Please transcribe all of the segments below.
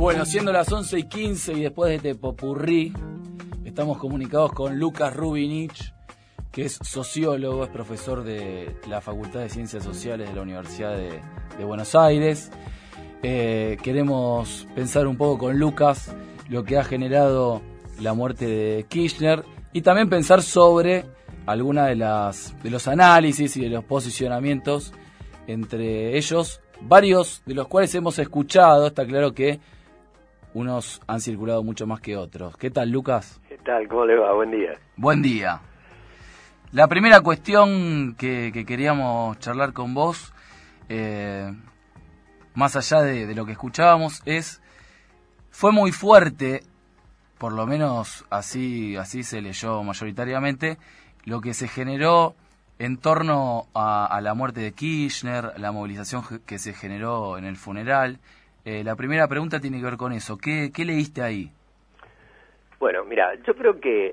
Bueno, siendo las 11:15 y después de este popurrí, estamos comunicados con Lucas Rubinich, que es sociólogo, es profesor de la Facultad de Ciencias Sociales de la Universidad de Buenos Aires. Queremos pensar un poco con Lucas lo que ha generado la muerte de Kirchner y también pensar sobre alguna de los análisis y de los posicionamientos, entre ellos varios de los cuales hemos escuchado. Está claro que unos han circulado mucho más que otros. ¿Qué tal, Lucas? ¿Qué tal? ¿Cómo le va? Buen día. Buen día. La primera cuestión que queríamos charlar con vos, más allá de lo que escuchábamos, fue muy fuerte, por lo menos así se leyó mayoritariamente, lo que se generó en torno a la muerte de Kirchner, la movilización que se generó en el funeral. La primera pregunta tiene que ver con eso. ¿Qué leíste ahí? Bueno, mira, yo creo que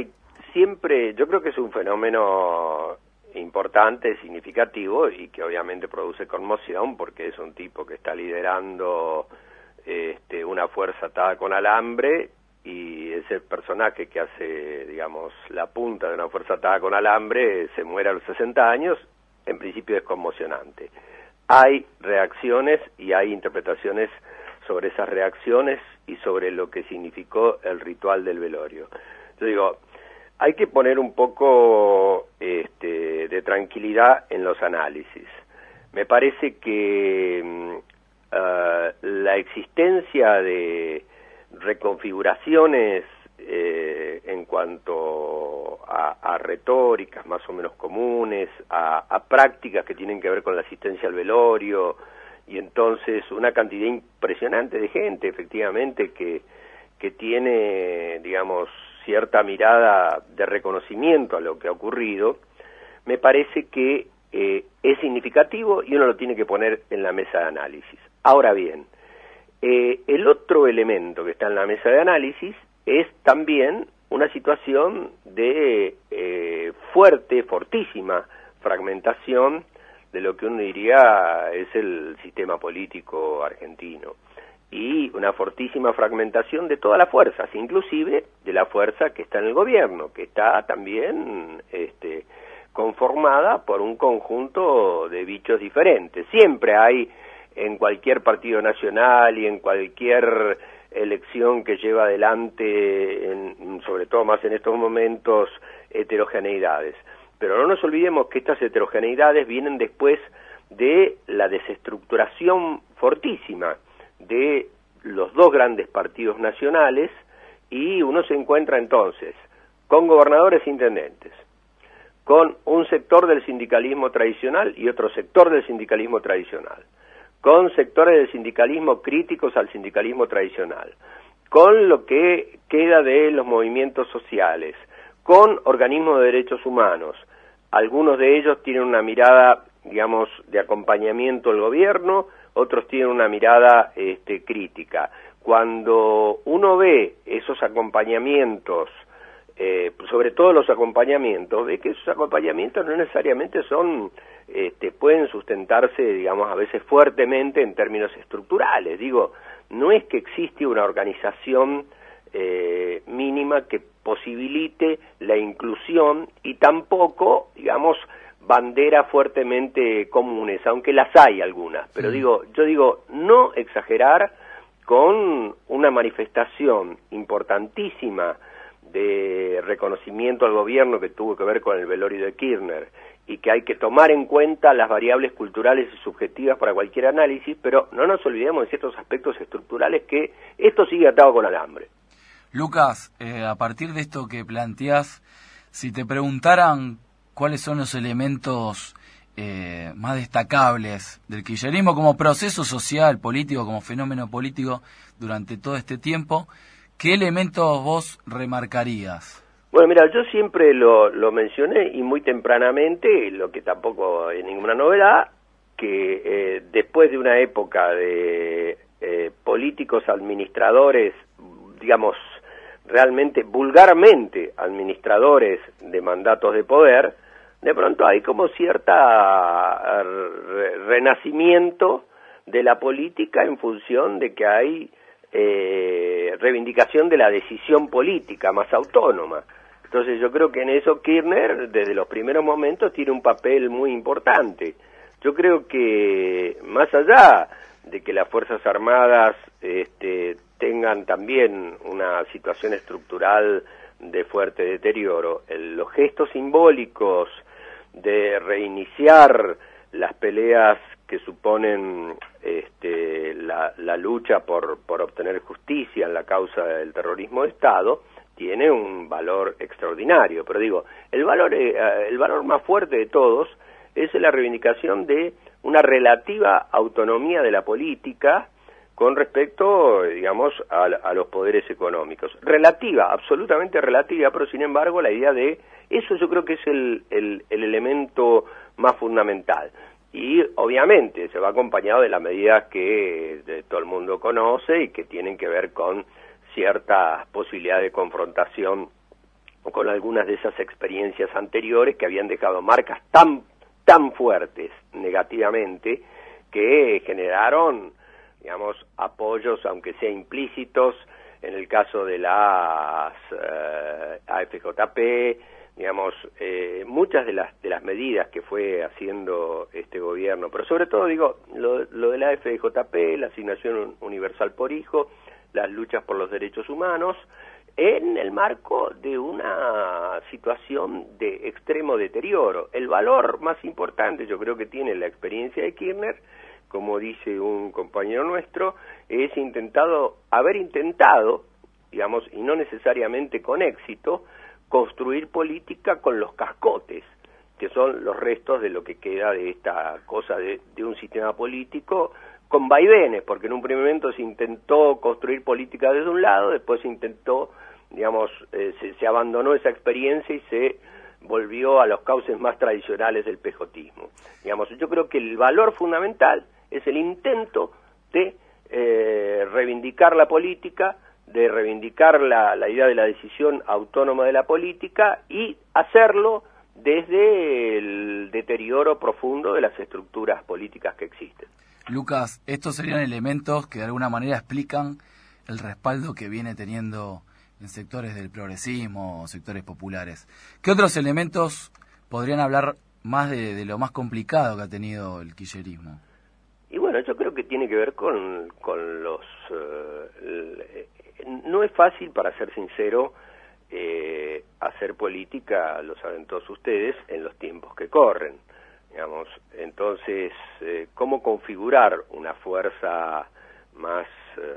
es un fenómeno importante, significativo y que obviamente produce conmoción porque es un tipo que está liderando una fuerza atada con alambre, y ese personaje que hace, digamos, la punta de una fuerza atada con alambre se muere a los 60 años, en principio es conmocionante. Hay reacciones y hay interpretaciones sobre esas reacciones y sobre lo que significó el ritual del velorio. Yo digo, hay que poner un poco de tranquilidad en los análisis. Me parece que la existencia de reconfiguraciones en cuanto a retóricas más o menos comunes, a prácticas que tienen que ver con la asistencia al velorio, y entonces una cantidad impresionante de gente, efectivamente, que tiene, digamos, cierta mirada de reconocimiento a lo que ha ocurrido, me parece que es significativo y uno lo tiene que poner en la mesa de análisis. Ahora bien, el otro elemento que está en la mesa de análisis es también una situación de fortísima fragmentación de lo que uno diría es el sistema político argentino, y una fortísima fragmentación de todas las fuerzas, inclusive de la fuerza que está en el gobierno, que está también conformada por un conjunto de bichos diferentes. Siempre hay en cualquier partido nacional y en cualquier elección que lleva adelante, sobre todo más en estos momentos, heterogeneidades. Pero no nos olvidemos que estas heterogeneidades vienen después de la desestructuración fortísima de los dos grandes partidos nacionales, y uno se encuentra entonces con gobernadores e intendentes, con un sector del sindicalismo tradicional y otro sector del sindicalismo tradicional, con sectores del sindicalismo críticos al sindicalismo tradicional, con lo que queda de los movimientos sociales, con organismos de derechos humanos. Algunos de ellos tienen una mirada, digamos, de acompañamiento al gobierno, otros tienen una mirada crítica. Cuando uno ve esos acompañamientos, sobre todo los acompañamientos, ve que esos acompañamientos no necesariamente pueden sustentarse, digamos, a veces fuertemente en términos estructurales. Digo, no es que existe una organización mínima que posibilite la inclusión, y tampoco, digamos, banderas fuertemente comunes, aunque las hay algunas, pero yo digo, no exagerar con una manifestación importantísima de reconocimiento al gobierno que tuvo que ver con el velorio de Kirchner, y que hay que tomar en cuenta las variables culturales y subjetivas para cualquier análisis, pero no nos olvidemos de ciertos aspectos estructurales que esto sigue atado con alambre. Lucas, a partir de esto que planteás, si te preguntaran cuáles son los elementos más destacables del kirchnerismo como proceso social, político, como fenómeno político durante todo este tiempo, ¿qué elementos vos remarcarías? Bueno, mira, yo siempre lo mencioné, y muy tempranamente, lo que tampoco es ninguna novedad, que después de una época de políticos administradores, digamos, realmente vulgarmente administradores de mandatos de poder, de pronto hay como cierta renacimiento de la política en función de que hay reivindicación de la decisión política más autónoma. Entonces yo creo que en eso Kirchner desde los primeros momentos tiene un papel muy importante. Yo creo que más allá de que las Fuerzas Armadas tengan también una situación estructural de fuerte deterioro, los gestos simbólicos de reiniciar las peleas que suponen la lucha por obtener justicia en la causa del terrorismo de Estado, tiene un valor extraordinario. Pero digo, el valor más fuerte de todos es la reivindicación de una relativa autonomía de la política con respecto, digamos, a los poderes económicos. Relativa, absolutamente relativa, pero sin embargo la idea de eso yo creo que es el elemento más fundamental. Y obviamente se va acompañado de las medidas que todo el mundo conoce y que tienen que ver con ciertas posibilidades de confrontación con algunas de esas experiencias anteriores que habían dejado marcas tan fuertes negativamente que generaron, digamos, apoyos, aunque sea implícitos, en el caso de las AFJP, digamos, muchas de las medidas que fue haciendo este gobierno, pero sobre todo, digo, lo de la AFJP, la asignación universal por hijo, las luchas por los derechos humanos, en el marco de una situación de extremo deterioro. El valor más importante, yo creo que tiene la experiencia de Kirchner, como dice un compañero nuestro, es haber intentado, digamos, y no necesariamente con éxito, construir política con los cascotes, que son los restos de lo que queda de esta cosa de un sistema político con vaivenes, porque en un primer momento se intentó construir política desde un lado, después se intentó, digamos, se abandonó esa experiencia y se volvió a los cauces más tradicionales del pejotismo. Digamos, yo creo que el valor fundamental es el intento de reivindicar la política, de reivindicar la idea de la decisión autónoma de la política y hacerlo desde el deterioro profundo de las estructuras políticas que existen. Lucas, estos serían elementos que de alguna manera explican el respaldo que viene teniendo en sectores del progresismo o sectores populares. ¿Qué otros elementos podrían hablar más de lo más complicado que ha tenido el kirchnerismo? Y bueno, yo creo que tiene que ver con los... no es fácil, para ser sincero, hacer política, lo saben todos ustedes, en los tiempos que corren, digamos. Entonces, ¿cómo configurar una fuerza más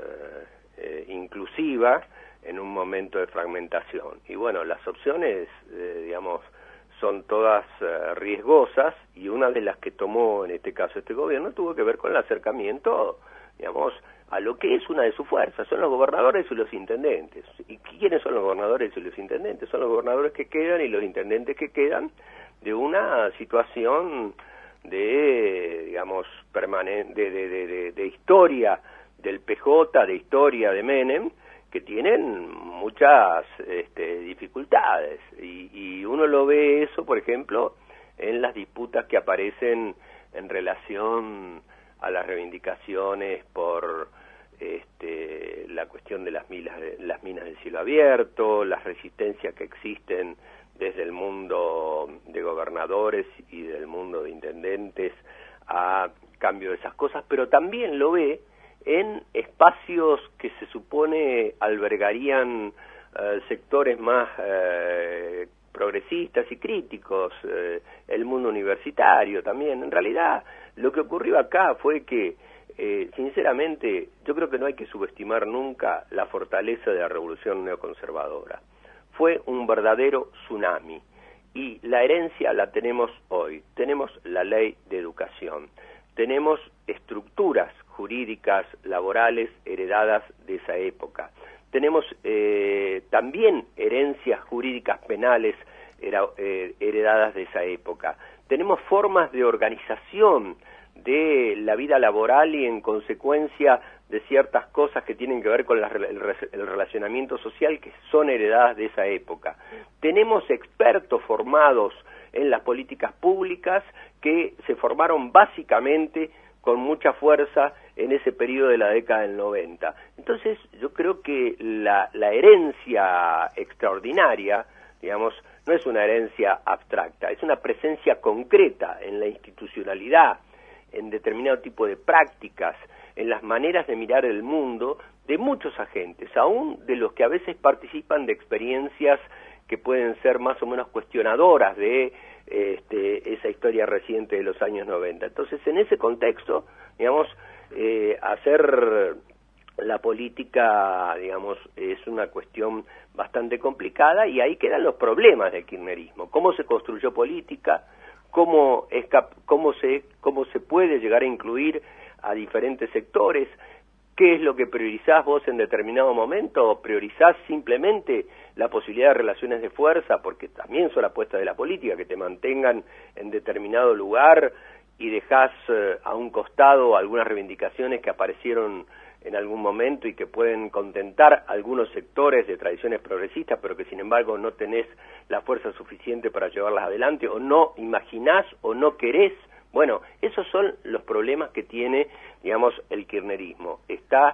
inclusiva en un momento de fragmentación? Y bueno, las opciones, digamos, son todas riesgosas, y una de las que tomó en este caso este gobierno tuvo que ver con el acercamiento, digamos, a lo que es una de sus fuerzas, son los gobernadores y los intendentes. ¿Y quiénes son los gobernadores y los intendentes? Son los gobernadores que quedan y los intendentes que quedan de una situación de, digamos, permanente, de historia del PJ, de historia de Menem, que tienen muchas dificultades, y uno lo ve eso, por ejemplo, en las disputas que aparecen en relación a las reivindicaciones por la cuestión de las minas de cielo abierto, las resistencias que existen desde el mundo de gobernadores y del mundo de intendentes a cambio de esas cosas, pero también lo ve en espacios que se supone albergarían sectores más progresistas y críticos, el mundo universitario también. En realidad, lo que ocurrió acá fue que, sinceramente, yo creo que no hay que subestimar nunca la fortaleza de la revolución neoconservadora. Fue un verdadero tsunami, y la herencia la tenemos hoy. Tenemos la ley de educación, tenemos estructuras jurídicas, laborales, heredadas de esa época. Tenemos también herencias jurídicas penales heredadas de esa época. Tenemos formas de organización de la vida laboral y, en consecuencia, de ciertas cosas que tienen que ver con el relacionamiento social, que son heredadas de esa época. Tenemos expertos formados en las políticas públicas que se formaron básicamente con mucha fuerza en ese periodo de la década del 90. Entonces, yo creo que la herencia extraordinaria, digamos, no es una herencia abstracta, es una presencia concreta en la institucionalidad, en determinado tipo de prácticas, en las maneras de mirar el mundo de muchos agentes, aún de los que a veces participan de experiencias que pueden ser más o menos cuestionadoras de esa historia reciente de los años 90. Entonces, en ese contexto, digamos, hacer la política, digamos, es una cuestión bastante complicada y ahí quedan los problemas del kirchnerismo. ¿Cómo se construyó política? ¿Cómo se puede llegar a incluir a diferentes sectores? ¿Qué es lo que priorizás vos en determinado momento? ¿O priorizás simplemente la posibilidad de relaciones de fuerza? Porque también son apuestas de la política, que te mantengan en determinado lugar y dejás a un costado algunas reivindicaciones que aparecieron en algún momento y que pueden contentar algunos sectores de tradiciones progresistas, pero que sin embargo no tenés la fuerza suficiente para llevarlas adelante, o no imaginás o no querés. Bueno, esos son los problemas que tiene, digamos, el kirchnerismo. Está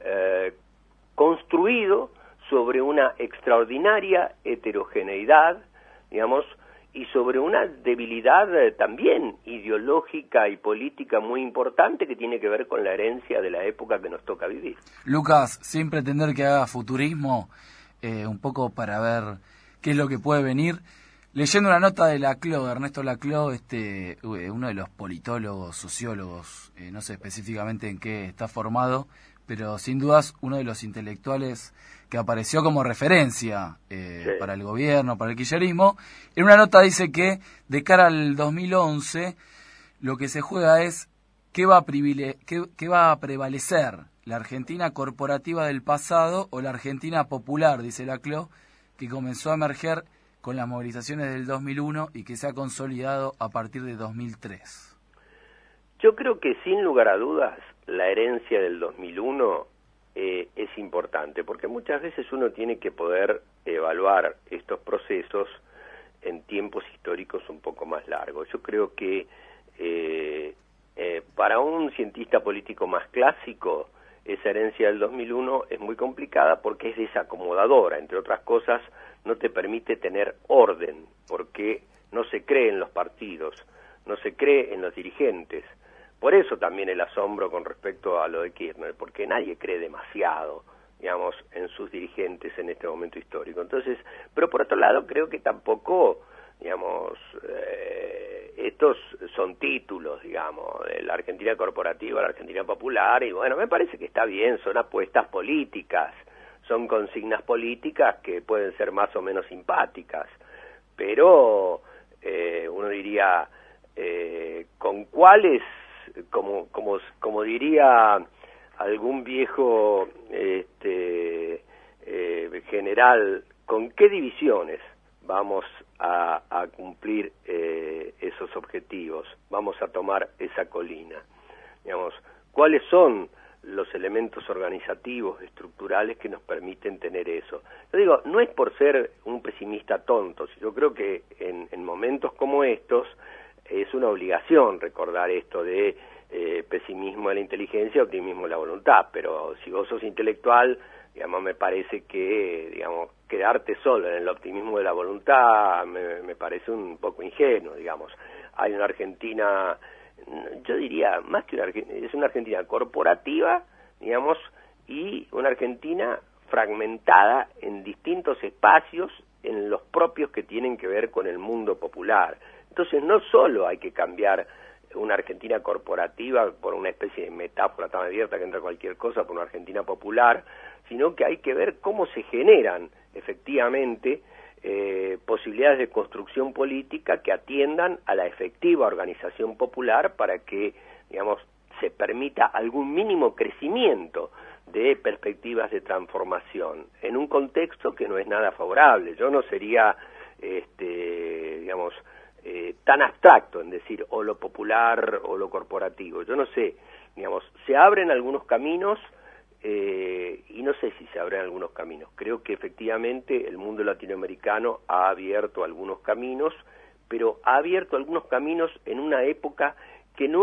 construido sobre una extraordinaria heterogeneidad, digamos, y sobre una debilidad también ideológica y política muy importante que tiene que ver con la herencia de la época que nos toca vivir. Lucas, sin pretender que haga futurismo, un poco para ver qué es lo que puede venir, leyendo una nota de Laclau, de Ernesto Laclau, uno de los politólogos, sociólogos, no sé específicamente en qué está formado, pero sin dudas uno de los intelectuales que apareció como referencia para el gobierno, para el kirchnerismo. En una nota dice que de cara al 2011 lo que se juega es qué va a prevalecer, la Argentina corporativa del pasado o la Argentina popular, dice Laclau, que comenzó a emerger con las movilizaciones del 2001 y que se ha consolidado a partir de 2003. Yo creo que sin lugar a dudas la herencia del 2001 es importante, porque muchas veces uno tiene que poder evaluar estos procesos en tiempos históricos un poco más largos. Yo creo que para un cientista político más clásico, esa herencia del 2001 es muy complicada porque es desacomodadora, entre otras cosas, no te permite tener orden, porque no se cree en los partidos, no se cree en los dirigentes. Por eso también el asombro con respecto a lo de Kirchner, porque nadie cree demasiado, digamos, en sus dirigentes en este momento histórico. Entonces, pero por otro lado, creo que tampoco, digamos, estos son títulos, digamos, de la Argentina corporativa, la Argentina popular, y bueno, me parece que está bien, son apuestas políticas, son consignas políticas que pueden ser más o menos simpáticas, pero uno diría, ¿con cuáles? Como diría algún viejo general, ¿con qué divisiones vamos a cumplir esos objetivos? Vamos a tomar esa colina. Digamos, ¿cuáles son los elementos organizativos, estructurales que nos permiten tener eso? Yo digo, no es por ser un pesimista tonto, yo creo que en momentos como estos es una obligación recordar esto de pesimismo de la inteligencia, optimismo de la voluntad, pero si vos sos intelectual, digamos, me parece que, digamos, quedarte solo en el optimismo de la voluntad me parece un poco ingenuo, digamos. Hay una Argentina, yo diría, más que es una Argentina corporativa, digamos, y una Argentina fragmentada en distintos espacios, en los propios que tienen que ver con el mundo popular. Entonces no solo hay que cambiar una Argentina corporativa por una especie de metáfora tan abierta que entra cualquier cosa, por una Argentina popular, sino que hay que ver cómo se generan efectivamente posibilidades de construcción política que atiendan a la efectiva organización popular para que, digamos, se permita algún mínimo crecimiento de perspectivas de transformación en un contexto que no es nada favorable. Yo no sería, digamos, tan abstracto en decir o lo popular o lo corporativo. Yo no sé, digamos, se abren algunos caminos y no sé si se abren algunos caminos. Creo que efectivamente el mundo latinoamericano ha abierto algunos caminos, pero ha abierto algunos caminos en una época que no es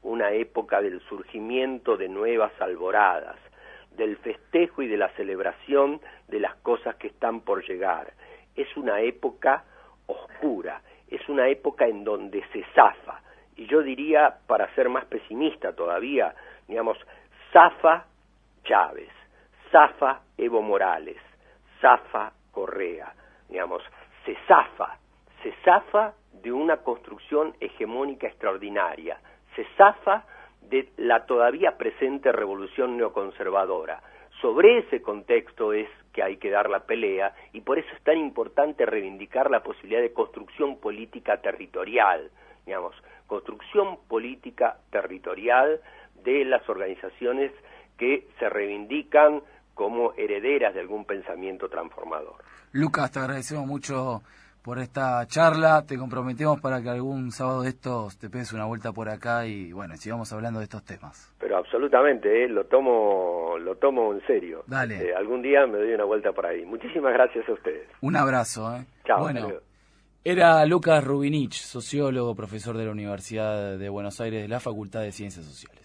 una época del surgimiento de nuevas alboradas, del festejo y de la celebración de las cosas que están por llegar. Es una época oscura, es una época en donde se zafa, y yo diría, para ser más pesimista todavía, digamos, zafa Chávez, zafa Evo Morales, zafa Correa, digamos, se zafa de una construcción hegemónica extraordinaria, se zafa de la todavía presente revolución neoconservadora. Sobre ese contexto es que hay que dar la pelea, y por eso es tan importante reivindicar la posibilidad de construcción política territorial, digamos, construcción política territorial de las organizaciones que se reivindican como herederas de algún pensamiento transformador. Lucas, te agradecemos mucho por esta charla, te comprometemos para que algún sábado de estos te pegues una vuelta por acá y bueno, sigamos hablando de estos temas. Pero absolutamente, lo tomo en serio. Dale. Algún día me doy una vuelta por ahí. Muchísimas gracias a ustedes. Un abrazo. Chao. Bueno, era Lucas Rubinich, sociólogo, profesor de la Universidad de Buenos Aires de la Facultad de Ciencias Sociales.